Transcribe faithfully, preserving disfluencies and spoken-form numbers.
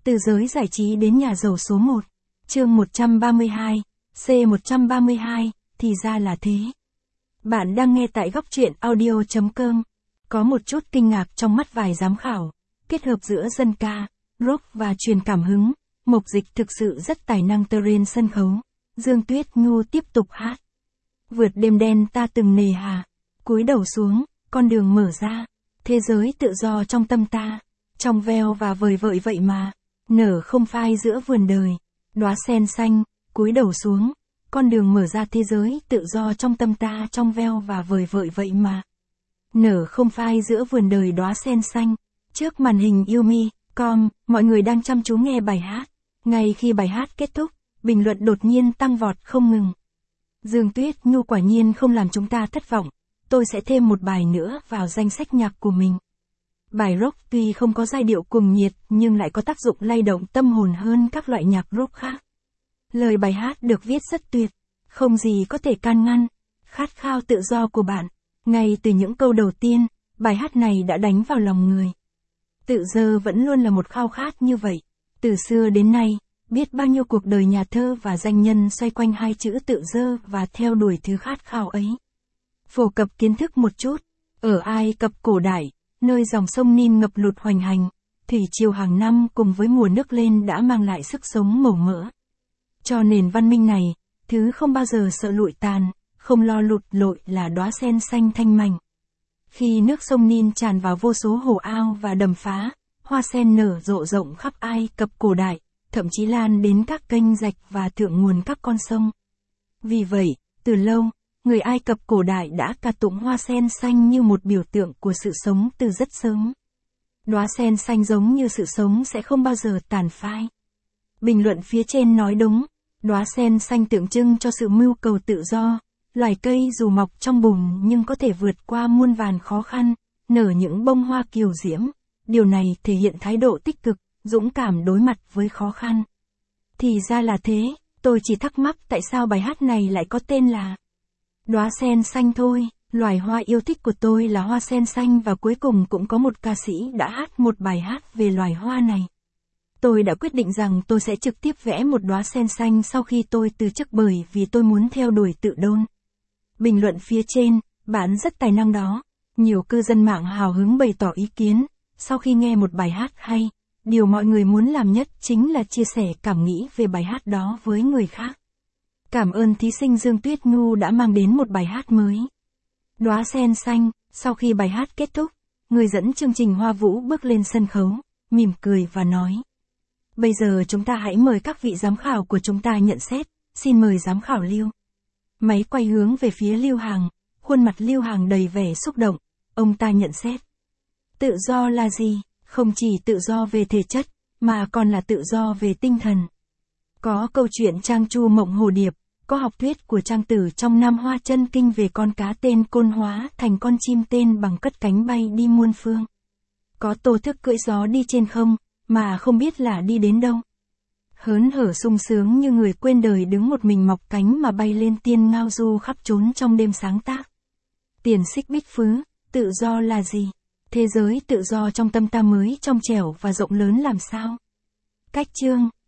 Từ giới giải trí đến nhà giàu số một. Chương một trăm ba mươi hai, C một trăm ba mươi hai, thì ra là thế. Bạn đang nghe tại góc truyện audio chấm com. Có một chút kinh ngạc trong mắt vài giám khảo, kết hợp giữa dân ca, rock và truyền cảm hứng, Mộc Dịch thực sự rất tài năng trên sân khấu. Dương Tuyết Nhu tiếp tục hát. Vượt đêm đen ta từng nề hà, cúi đầu xuống, con đường mở ra, thế giới tự do trong tâm ta, trong veo và vời vợi vậy mà, nở không phai giữa vườn đời, đóa sen xanh, cúi đầu xuống, con đường mở ra thế giới tự do trong tâm ta trong veo và vời vợi vậy mà. Nở không phai giữa vườn đời đóa sen xanh. Trước màn hình Yumi chấm com, mọi người đang chăm chú nghe bài hát. Ngay khi bài hát kết thúc, bình luận đột nhiên tăng vọt không ngừng. Dương Tuyết Nhu quả nhiên không làm chúng ta thất vọng, tôi sẽ thêm một bài nữa vào danh sách nhạc của mình. Bài rock tuy không có giai điệu cuồng nhiệt nhưng lại có tác dụng lay động tâm hồn hơn các loại nhạc rock khác. Lời bài hát được viết rất tuyệt, không gì có thể can ngăn, khát khao tự do của bạn. Ngay từ những câu đầu tiên, bài hát này đã đánh vào lòng người. Tự do vẫn luôn là một khao khát như vậy. Từ xưa đến nay, biết bao nhiêu cuộc đời nhà thơ và danh nhân xoay quanh hai chữ tự do và theo đuổi thứ khát khao ấy. Phổ cập kiến thức một chút, ở Ai Cập cổ đại, nơi dòng sông Nin ngập lụt hoành hành, thủy triều hàng năm cùng với mùa nước lên đã mang lại sức sống màu mỡ. Cho nền văn minh này, thứ không bao giờ sợ lụi tàn, không lo lụt lội là đóa sen xanh thanh mảnh. Khi nước sông Nin tràn vào vô số hồ ao và đầm phá, hoa sen nở rộ rộng khắp Ai Cập cổ đại, thậm chí lan đến các kênh rạch và thượng nguồn các con sông. Vì vậy, từ lâu, người Ai Cập cổ đại đã ca tụng hoa sen xanh như một biểu tượng của sự sống từ rất sớm. Đóa sen xanh giống như sự sống sẽ không bao giờ tàn phai. Bình luận phía trên nói đúng, đóa sen xanh tượng trưng cho sự mưu cầu tự do, loài cây dù mọc trong bùn nhưng có thể vượt qua muôn vàn khó khăn, nở những bông hoa kiều diễm. Điều này thể hiện thái độ tích cực, dũng cảm đối mặt với khó khăn. Thì ra là thế, tôi chỉ thắc mắc tại sao bài hát này lại có tên là Đóa sen xanh thôi. Loài hoa yêu thích của tôi là hoa sen xanh và cuối cùng cũng có một ca sĩ đã hát một bài hát về loài hoa này. Tôi đã quyết định rằng tôi sẽ trực tiếp vẽ một đóa sen xanh sau khi tôi từ chức bởi vì tôi muốn theo đuổi tự đôn. Bình luận phía trên, bạn rất tài năng đó. Nhiều cư dân mạng hào hứng bày tỏ ý kiến, sau khi nghe một bài hát hay, điều mọi người muốn làm nhất chính là chia sẻ cảm nghĩ về bài hát đó với người khác. Cảm ơn thí sinh Dương Tuyết Nhu đã mang đến một bài hát mới. Đóa sen xanh. Sau khi bài hát kết thúc, người dẫn chương trình Hoa Vũ bước lên sân khấu, mỉm cười và nói: Bây giờ chúng ta hãy mời các vị giám khảo của chúng ta nhận xét, xin mời giám khảo Lưu. Máy quay hướng về phía Lưu Hàng, khuôn mặt Lưu Hàng đầy vẻ xúc động, ông ta nhận xét. Tự do là gì? Không chỉ tự do về thể chất, mà còn là tự do về tinh thần. Có câu chuyện Trang Chu Mộng Hồ Điệp, có học thuyết của Trang Tử trong Nam Hoa Chân Kinh về con cá tên Côn hóa thành con chim tên bằng cất cánh bay đi muôn phương. Có Tô Thức cưỡi gió đi trên không, mà không biết là đi đến đâu. Hớn hở sung sướng như người quên đời đứng một mình mọc cánh mà bay lên tiên ngao du khắp trốn trong đêm sáng tác. Tiền Xích Bích Phứ, tự do là gì? Thế giới tự do trong tâm ta mới trong trẻo và rộng lớn làm sao? Cách chương